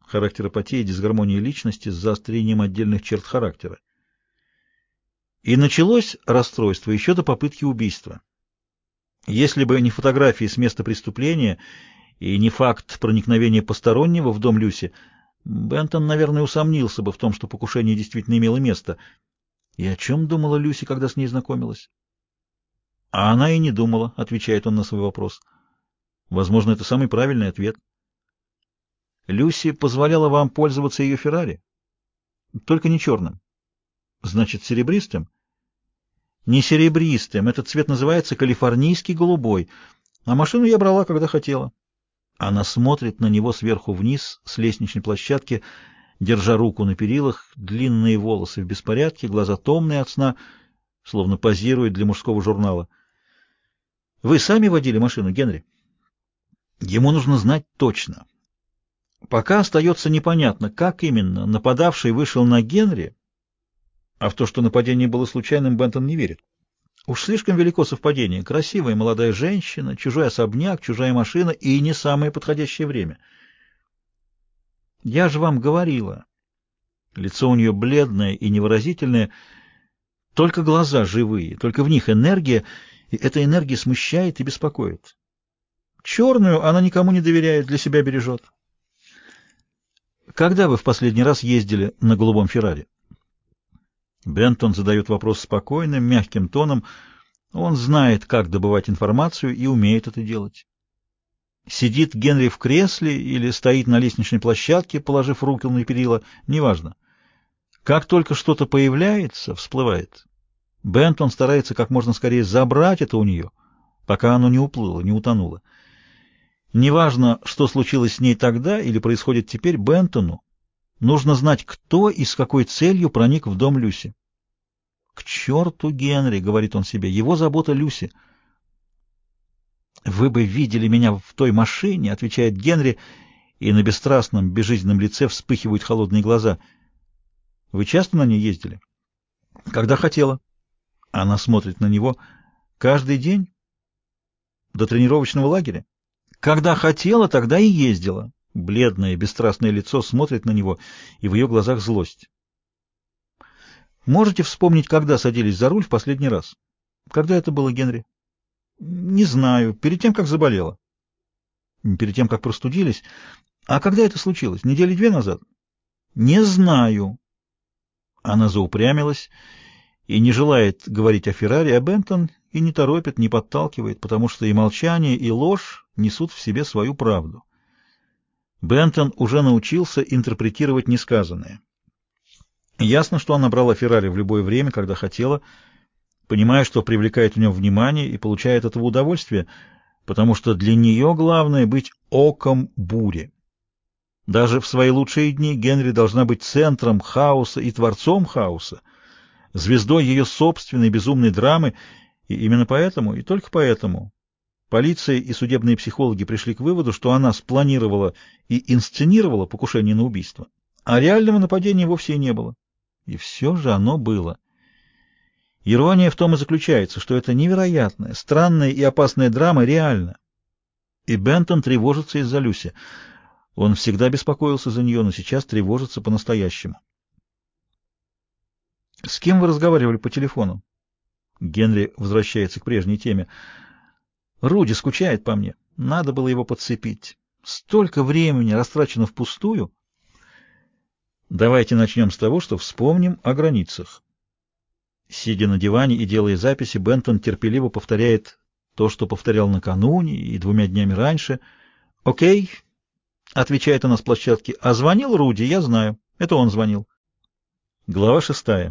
характеропатия, дисгармония личности с заострением отдельных черт характера. И началось расстройство еще до попытки убийства. Если бы не фотографии с места преступления и не факт проникновения постороннего в дом Люси, Бентон, наверное, усомнился бы в том, что покушение действительно имело место. И о чем думала Люси, когда с ней знакомилась? А она и не думала, отвечает он на свой вопрос. Возможно, это самый правильный ответ. Люси позволяла вам пользоваться ее Феррари? Только не черным. Значит, серебристым? Не серебристым. Этот цвет называется калифорнийский голубой. А машину я брала, когда хотела. Она смотрит на него сверху вниз с лестничной площадки, держа руку на перилах, длинные волосы в беспорядке, глаза томные от сна, словно позирует для мужского журнала. Вы сами водили машину, Генри? Ему нужно знать точно. Пока остается непонятно, как именно нападавший вышел на Генри, а в то, что нападение было случайным, Бентон не верит. Уж слишком велико совпадение. Красивая молодая женщина, чужой особняк, чужая машина и не самое подходящее время. Я же вам говорила. Лицо у нее бледное и невыразительное, только глаза живые, только в них энергия, и эта энергия смущает и беспокоит. Черную она никому не доверяет, для себя бережет. Когда вы в последний раз ездили на голубом Феррари? Бентон задает вопрос спокойным, мягким тоном. Он знает, как добывать информацию и умеет это делать. Сидит Генри в кресле или стоит на лестничной площадке, положив руки на перила, неважно. Как только что-то появляется, всплывает, Бентон старается как можно скорее забрать это у нее, пока оно не уплыло, не утонуло. Неважно, что случилось с ней тогда или происходит теперь, Бентону нужно знать, кто и с какой целью проник в дом Люси. «К черту Генри!» — говорит он себе. «Его забота Люси». «Вы бы видели меня в той машине!» — отвечает Генри, и на бесстрастном, безжизненном лице вспыхивают холодные глаза. «Вы часто на ней ездили?» «Когда хотела». Она смотрит на него. «Каждый день? До тренировочного лагеря?» «Когда хотела, тогда и ездила». Бледное, бесстрастное лицо смотрит на него, и в ее глазах злость. Можете вспомнить, когда садились за руль в последний раз? Когда это было, Генри? Не знаю. Перед тем, как заболела. Перед тем, как простудились. А когда это случилось? Недели 2 назад? Не знаю. Она заупрямилась и не желает говорить о Феррари, а Бентон и не торопит, не подталкивает, потому что и молчание, и ложь несут в себе свою правду. Бентон уже научился интерпретировать несказанное. Ясно, что она брала Феррари в любое время, когда хотела, понимая, что привлекает в нем внимание и получает от этого удовольствие, потому что для нее главное быть оком бури. Даже в свои лучшие дни Генри должна быть центром хаоса и творцом хаоса, звездой ее собственной безумной драмы, и именно поэтому, и только поэтому, полиция и судебные психологи пришли к выводу, что она спланировала и инсценировала покушение на убийство, а реального нападения вовсе и не было. И все же оно было. Ирония в том и заключается, что эта невероятная, странная и опасная драма реальна. И Бентон тревожится из-за Люси. Он всегда беспокоился за нее, но сейчас тревожится по-настоящему. «С кем вы разговаривали по телефону?» Генри возвращается к прежней теме. «Руди скучает по мне. Надо было его подцепить. Столько времени растрачено впустую». Давайте начнем с того, что вспомним о границах. Сидя на диване и делая записи, Бентон терпеливо повторяет то, что повторял накануне и 2 днями раньше. «Окей», — отвечает она с площадки, — «а звонил Руди, я знаю. Это он звонил». Глава 6.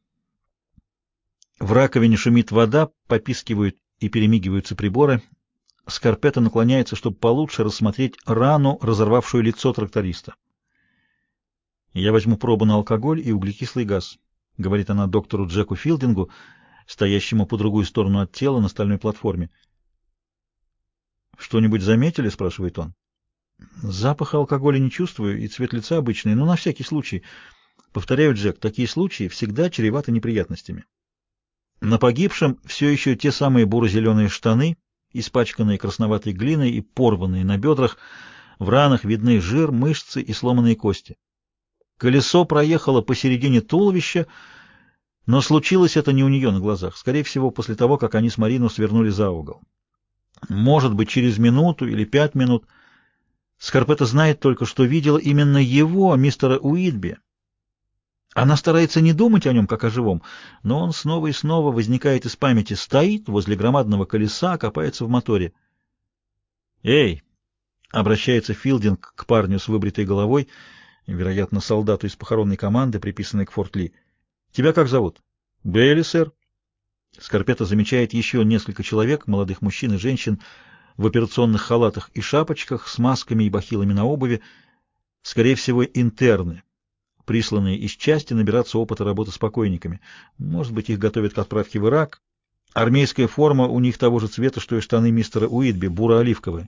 В раковине шумит вода, попискивают и перемигиваются приборы. Скарпетта наклоняется, чтобы получше рассмотреть рану, разорвавшую лицо тракториста. «Я возьму пробу на алкоголь и углекислый газ», — говорит она доктору Джеку Филдингу, стоящему по другую сторону от тела на стальной платформе. «Что-нибудь заметили?» — спрашивает он. «Запаха алкоголя не чувствую, и цвет лица обычный, но на всякий случай. Повторяю, Джек, такие случаи всегда чреваты неприятностями. На погибшем все еще те самые буро-зеленые штаны, испачканные красноватой глиной и порванные на бедрах, В ранах видны жир, мышцы и сломанные кости. Колесо проехало посередине туловища, но случилось это не у нее на глазах, скорее всего, после того, как они с Марино свернули за угол. Может быть, через минуту или 5 минут. Скарпетта знает только, что видела именно его, мистера Уитби. Она старается не думать о нем, как о живом, но он снова и снова возникает из памяти, стоит возле громадного колеса, копается в моторе. «Эй!» — обращается Филдинг к парню с выбритой головой, вероятно, солдату из похоронной команды, приписанной к Форт Ли. «Тебя как зовут?» «Бейли, сэр». Скарпетта замечает еще несколько человек, молодых мужчин и женщин, в операционных халатах и шапочках, с масками и бахилами на обуви, скорее всего, интерны, присланные из части набираться опыта работы с покойниками. Может быть, их готовят к отправке в Ирак. Армейская форма у них того же цвета, что и штаны мистера Уитби, буро-оливковые.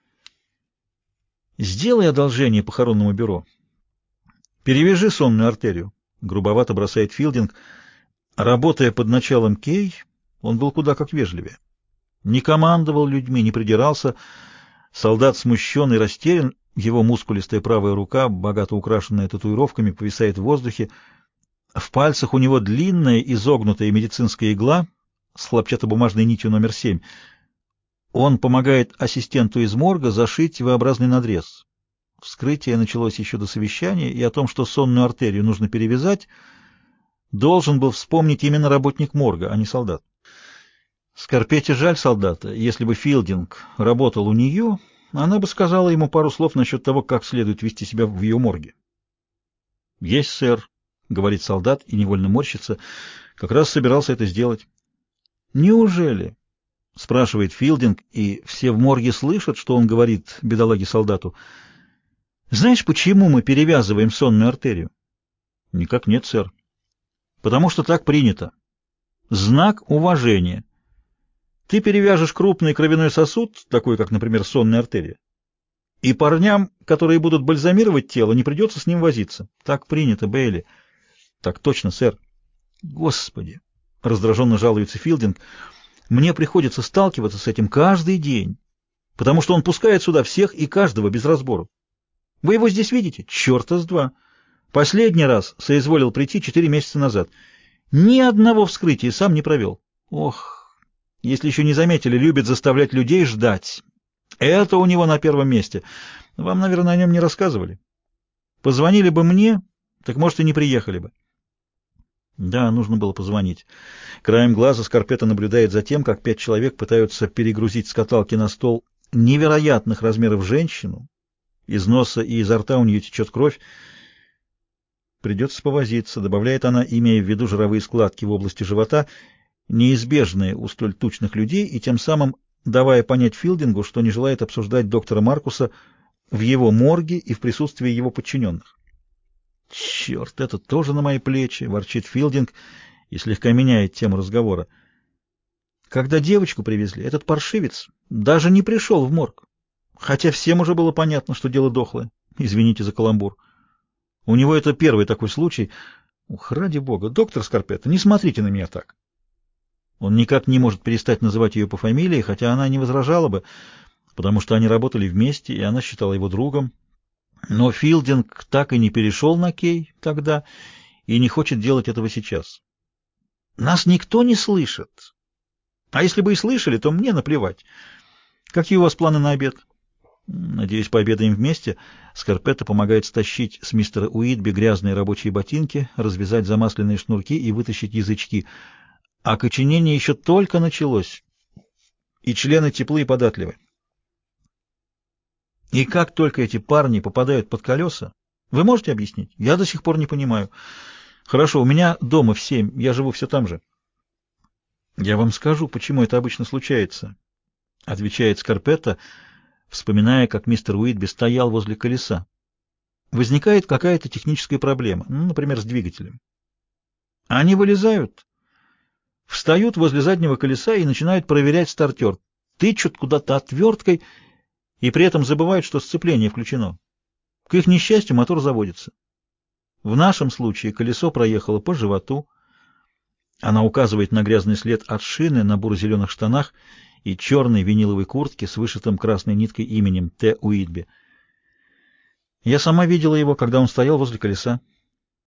«Сделай одолжение похоронному бюро. Перевяжи сонную артерию», — грубовато бросает Филдинг. Работая под началом Кей, он был куда как вежливее. Не командовал людьми, не придирался. Солдат смущен и растерян, его мускулистая правая рука, богато украшенная татуировками, повисает в воздухе. В пальцах у него длинная изогнутая медицинская игла с хлопчатобумажной нитью номер 7. Он помогает ассистенту из морга зашить V-образный надрез. Вскрытие началось еще до совещания, и о том, что сонную артерию нужно перевязать, должен был вспомнить именно работник морга, а не солдат. Скарпетте жаль солдата. Если бы Филдинг работал у нее, она бы сказала ему пару слов насчет того, как следует вести себя в ее морге. — Есть, сэр, — говорит солдат и невольно морщится. Как раз собирался это сделать. — Неужели? — спрашивает Филдинг, и все в морге слышат, что он говорит бедолаге-солдату. — Знаешь, почему мы перевязываем сонную артерию? — Никак нет, сэр. — Потому что так принято. Знак уважения. Ты перевяжешь крупный кровяной сосуд, такой как, например, сонная артерия, и парням, которые будут бальзамировать тело, не придется с ним возиться. Так принято, Бейли. Так точно, сэр. Господи, раздраженно жалуется Филдинг, мне приходится сталкиваться с этим каждый день, потому что он пускает сюда всех и каждого без разбору. Вы его здесь видите? Черта с два. Последний раз соизволил прийти 4 месяца назад. Ни одного вскрытия сам не провел. Ох, если еще не заметили, любит заставлять людей ждать. Это у него на первом месте. Вам, наверное, о нем не рассказывали. Позвонили бы мне, так, может, и не приехали бы. Да, нужно было позвонить. Краем глаза Скарпетта наблюдает за тем, как 5 человек пытаются перегрузить с каталки на стол невероятных размеров женщину. Из носа и изо рта у нее течет кровь. Придется повозиться, добавляет она, имея в виду жировые складки в области живота, неизбежные у столь тучных людей, и тем самым давая понять Филдингу, что не желает обсуждать доктора Маркуса в его морге и в присутствии его подчиненных. «Черт, это тоже на мои плечи!» — ворчит Филдинг и слегка меняет тему разговора. Когда девочку привезли, этот паршивец даже не пришел в морг, хотя всем уже было понятно, что дело дохлое. Извините за каламбур. У него это первый такой случай. Ух, ради бога, доктор Скарпетта, не смотрите на меня так. Он никак не может перестать называть ее по фамилии, хотя она не возражала бы, потому что они работали вместе, и она считала его другом. Но Филдинг так и не перешел на Кей тогда и не хочет делать этого сейчас. Нас никто не слышит. А если бы и слышали, то мне наплевать. Какие у вас планы на обед? Надеюсь, пообедаем вместе. Скарпетта помогает стащить с мистера Уитби грязные рабочие ботинки, развязать замасленные шнурки и вытащить язычки. Окоченение еще только началось, и члены теплы и податливы. И как только эти парни попадают под колеса, вы можете объяснить? Я до сих пор не понимаю. Хорошо, у меня дома в 7, я живу все там же. Я вам скажу, почему это обычно случается, отвечает Скарпетта, вспоминая, как мистер Уитби стоял возле колеса. Возникает какая-то техническая проблема, например, с двигателем. Они вылезают, встают возле заднего колеса и начинают проверять стартер, тычут куда-то отверткой и при этом забывают, что сцепление включено. К их несчастью, мотор заводится. В нашем случае колесо проехало по животу. Она указывает на грязный след от шины на буро-зеленых штанах и черной виниловой куртке с вышитым красной ниткой именем Т. Уитби. Я сама видела его, когда он стоял возле колеса.